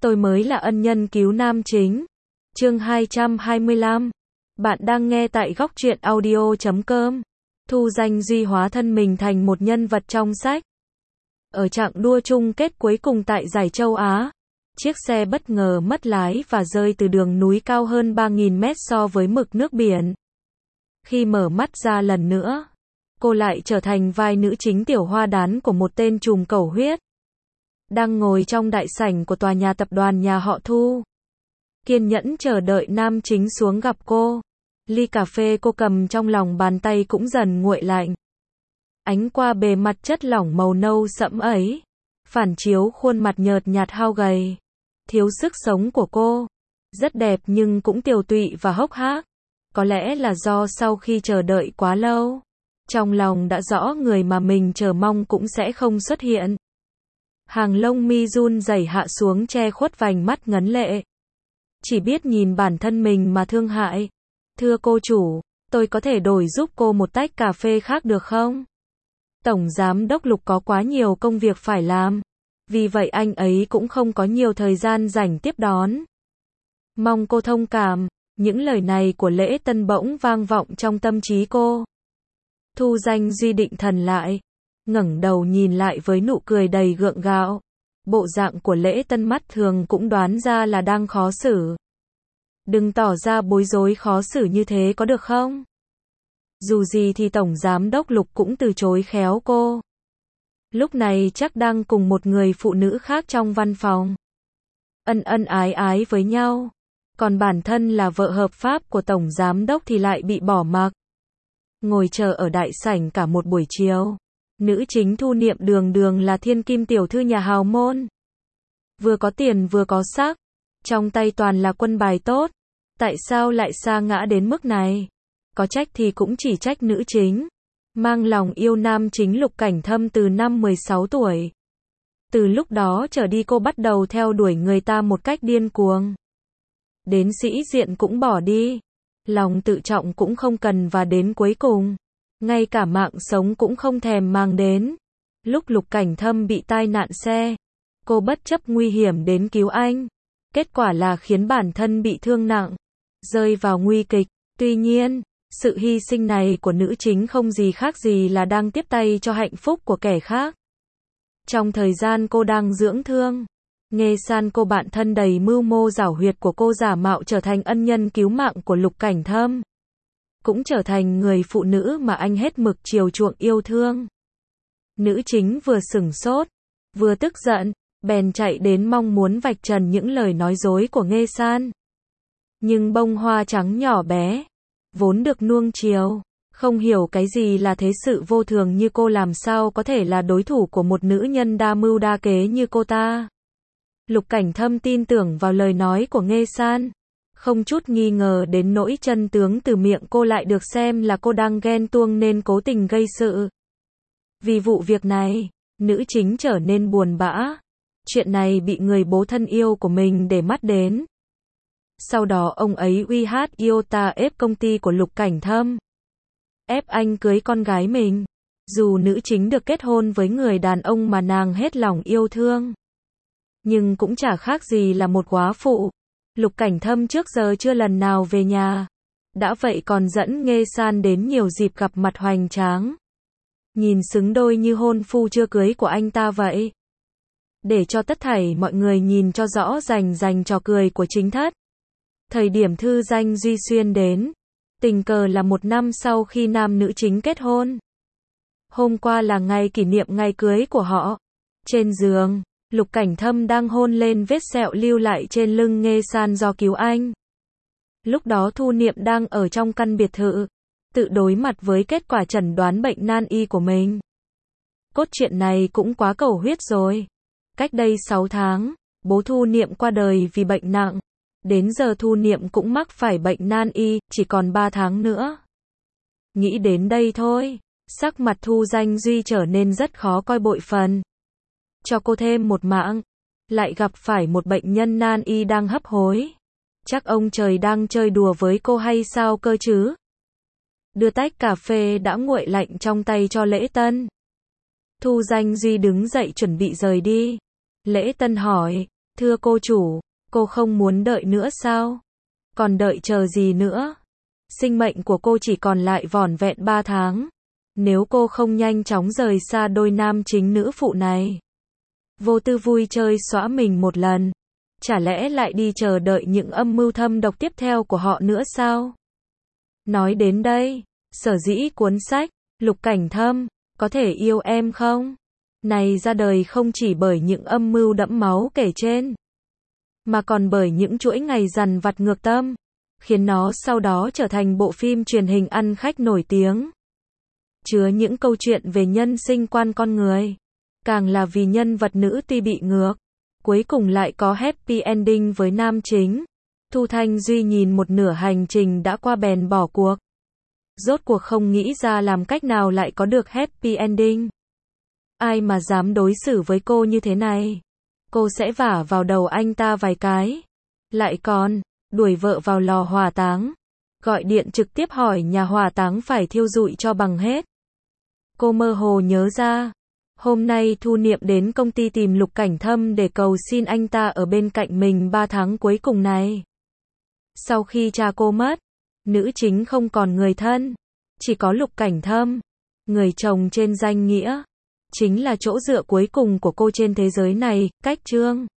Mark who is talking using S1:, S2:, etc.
S1: tôi mới là ân nhân cứu nam chính. Chương 225. Bạn đang nghe tại góc truyện audio.com. Thu Danh Duy hóa thân mình thành một nhân vật trong sách. Ở chặng đua chung kết cuối cùng tại giải châu Á, chiếc xe bất ngờ mất lái và rơi từ đường núi cao hơn 3.000 mét so với mực nước biển. Khi mở mắt ra lần nữa, cô lại trở thành vai nữ chính tiểu hoa đán của một tên trùm cầu huyết. Đang ngồi trong đại sảnh của tòa nhà tập đoàn nhà họ Thu, kiên nhẫn chờ đợi nam chính xuống gặp cô. Ly cà phê cô cầm trong lòng bàn tay cũng dần nguội lạnh. Ánh qua bề mặt chất lỏng màu nâu sẫm ấy, phản chiếu khuôn mặt nhợt nhạt hao gầy, thiếu sức sống của cô. Rất đẹp nhưng cũng tiều tụy và hốc hác. Có lẽ là do sau khi chờ đợi quá lâu, trong lòng đã rõ người mà mình chờ mong cũng sẽ không xuất hiện. Hàng lông mi run rẩy hạ xuống che khuất vành mắt ngấn lệ. Chỉ biết nhìn bản thân mình mà thương hại. Thưa cô chủ, tôi có thể đổi giúp cô một tách cà phê khác được không? Tổng giám đốc Lục có quá nhiều công việc phải làm. Vì vậy anh ấy cũng không có nhiều thời gian rảnh tiếp đón. Mong cô thông cảm. Những lời này của Lễ Tân bỗng vang vọng trong tâm trí cô. Thu Danh Duy định thần lại, ngẩng đầu nhìn lại với nụ cười đầy gượng gạo. Bộ dạng của Lễ Tân mắt thường cũng đoán ra là đang khó xử. Đừng tỏ ra bối rối khó xử như thế có được không? Dù gì thì Tổng Giám đốc Lục cũng từ chối khéo cô. Lúc này chắc đang cùng một người phụ nữ khác trong văn phòng. Ân ân ái ái với nhau. Còn bản thân là vợ hợp pháp của Tổng Giám đốc thì lại bị bỏ mặc. Ngồi chờ ở đại sảnh cả một buổi chiều. Nữ chính Thu Niệm đường đường là thiên kim tiểu thư nhà hào môn. Vừa có tiền vừa có sắc. Trong tay toàn là quân bài tốt. Tại sao lại sa ngã đến mức này? Có trách thì cũng chỉ trách nữ chính. Mang lòng yêu nam chính Lục Cảnh Thâm từ năm 16 tuổi. Từ lúc đó trở đi cô bắt đầu theo đuổi người ta một cách điên cuồng. Đến sĩ diện cũng bỏ đi. Lòng tự trọng cũng không cần và đến cuối cùng, ngay cả mạng sống cũng không thèm mang đến. Lúc Lục Cảnh Thâm bị tai nạn xe, cô bất chấp nguy hiểm đến cứu anh. Kết quả là khiến bản thân bị thương nặng, rơi vào nguy kịch. Tuy nhiên, sự hy sinh này của nữ chính không gì khác gì là đang tiếp tay cho hạnh phúc của kẻ khác. Trong thời gian cô đang dưỡng thương, Nghê San cô bạn thân đầy mưu mô giảo huyệt của cô giả mạo trở thành ân nhân cứu mạng của Lục Cảnh Thâm. Cũng trở thành người phụ nữ mà anh hết mực chiều chuộng yêu thương. Nữ chính vừa sửng sốt, vừa tức giận, bèn chạy đến mong muốn vạch trần những lời nói dối của Nghê San. Nhưng bông hoa trắng nhỏ bé, vốn được nuông chiều, không hiểu cái gì là thế sự vô thường như cô làm sao có thể là đối thủ của một nữ nhân đa mưu đa kế như cô ta. Lục Cảnh Thâm tin tưởng vào lời nói của Nghê San, không chút nghi ngờ đến nỗi chân tướng từ miệng cô lại được xem là cô đang ghen tuông nên cố tình gây sự. Vì vụ việc này, nữ chính trở nên buồn bã. Chuyện này bị người bố thân yêu của mình để mắt đến. Sau đó ông ấy uy hát iota ép công ty của Lục Cảnh Thâm. Ép anh cưới con gái mình. Dù nữ chính được kết hôn với người đàn ông mà nàng hết lòng yêu thương, nhưng cũng chả khác gì là một góa phụ. Lục Cảnh Thâm trước giờ chưa lần nào về nhà. Đã vậy còn dẫn Nghê San đến nhiều dịp gặp mặt hoành tráng. Nhìn xứng đôi như hôn phu chưa cưới của anh ta vậy. Để cho tất thảy mọi người nhìn cho rõ rành trò cười của chính thất. Thời điểm Thư Danh Duy xuyên đến, tình cờ là một năm sau khi nam nữ chính kết hôn. Hôm qua là ngày kỷ niệm ngày cưới của họ. Trên giường, Lục Cảnh Thâm đang hôn lên vết sẹo lưu lại trên lưng Nghê San do cứu anh. Lúc đó Thu Niệm đang ở trong căn biệt thự, tự đối mặt với kết quả chẩn đoán bệnh nan y của mình. Cốt truyện này cũng quá cầu huyết rồi. Cách đây 6 tháng, bố Thu Niệm qua đời vì bệnh nặng. Đến giờ Thu Niệm cũng mắc phải bệnh nan y, chỉ còn 3 tháng nữa. Nghĩ đến đây thôi, sắc mặt Thu Danh Duy trở nên rất khó coi bội phần. Cho cô thêm một mạng, lại gặp phải một bệnh nhân nan y đang hấp hối. Chắc ông trời đang chơi đùa với cô hay sao cơ chứ? Đưa tách cà phê đã nguội lạnh trong tay cho Lễ Tân. Thu Danh Duy đứng dậy chuẩn bị rời đi. Lễ Tân hỏi, Thưa cô chủ, cô không muốn đợi nữa sao? Còn đợi chờ gì nữa? Sinh mệnh của cô chỉ còn lại vỏn vẹn 3 tháng. Nếu cô không nhanh chóng rời xa đôi nam chính nữ phụ này. Vô Tư vui chơi xóa mình một lần. Chả lẽ lại đi chờ đợi những âm mưu thâm độc tiếp theo của họ nữa sao? Nói đến đây, sở dĩ cuốn sách, Lục Cảnh Thâm, có thể yêu em không? Này ra đời không chỉ bởi những âm mưu đẫm máu kể trên, mà còn bởi những chuỗi ngày dằn vặt ngược tâm, khiến nó sau đó trở thành bộ phim truyền hình ăn khách nổi tiếng. Chứa những câu chuyện về nhân sinh quan con người. Càng là vì nhân vật nữ tuy bị ngược, cuối cùng lại có happy ending với nam chính. Thu Thanh Duy nhìn một nửa hành trình đã qua bèn bỏ cuộc. Rốt cuộc không nghĩ ra làm cách nào lại có được happy ending. Ai mà dám đối xử với cô như thế này? Cô sẽ vả vào đầu anh ta vài cái. Lại còn, đuổi vợ vào lò hỏa táng. Gọi điện trực tiếp hỏi nhà hỏa táng phải thiêu rụi cho bằng hết. Cô mơ hồ nhớ ra. Hôm nay Thu Niệm đến công ty tìm Lục Cảnh Thâm để cầu xin anh ta ở bên cạnh mình 3 tháng cuối cùng này. Sau khi cha cô mất, nữ chính không còn người thân. Chỉ có Lục Cảnh Thâm, người chồng trên danh nghĩa. Chính là chỗ dựa cuối cùng của cô trên thế giới này, cách Trương.